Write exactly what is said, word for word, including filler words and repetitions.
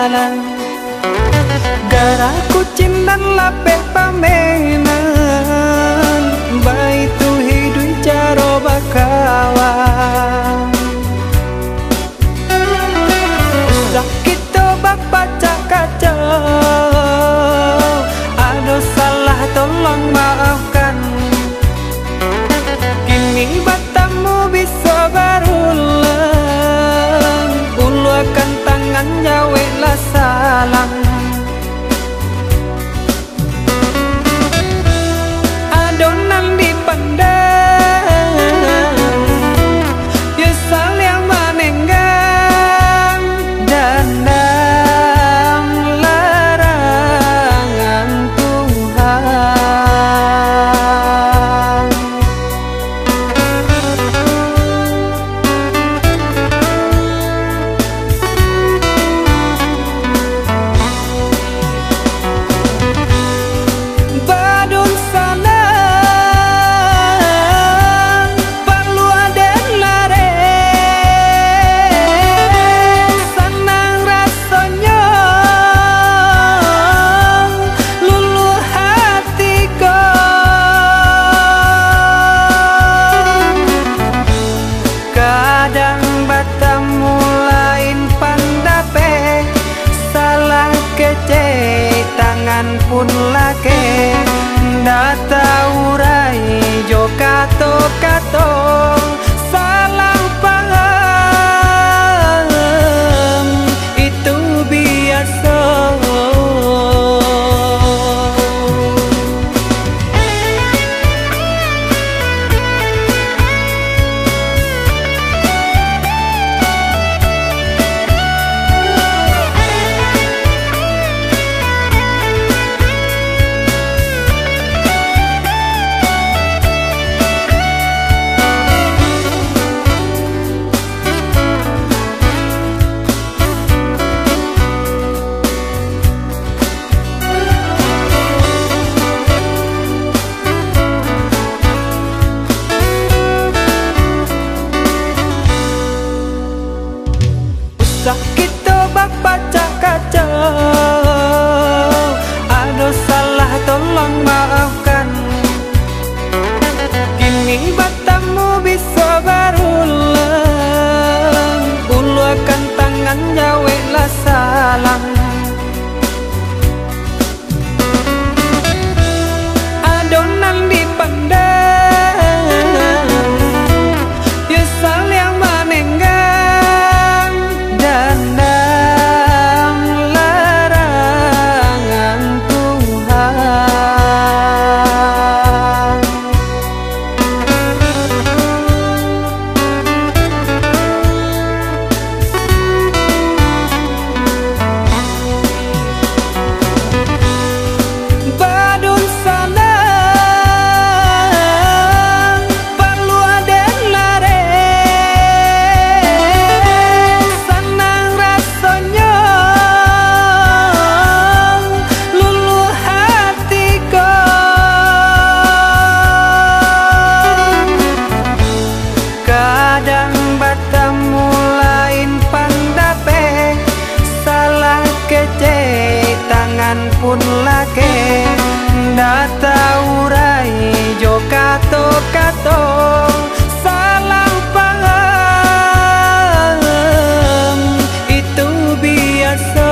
salah. Gara kucing dan lape pamenan, baik tu hidup caro bakawan. Sakit tu bapak cak-kacau, ada salah tolong maafkan. Kini batamu bisa berulang, ulurkan tangan jawablah salam. Adonan dipandang, ya saling menenggang, dandang larangan Tuhan. Badun salah, perlu ada lare, senang rasanya, luluh hatiku. Kadang batamu lain pandape, salah kece tangan pun lake. Data urai jo kato-kato, salah paham itu biasa. Sakit tu bapak cak-kacau, ada salah tolong maafkan. Kini batamu bisa berulang, ulurkan tangan jawablah salam. Adonan dipandang, ya saling menenggang, dandang larangan Tuhan. Badun salah, perlu ada lare, senang rasanya, luluh hatiku. Kadang batamu lain pandape, salah kece tangan pun lake. Data urai jo kato-kato, salah paham itu biasa.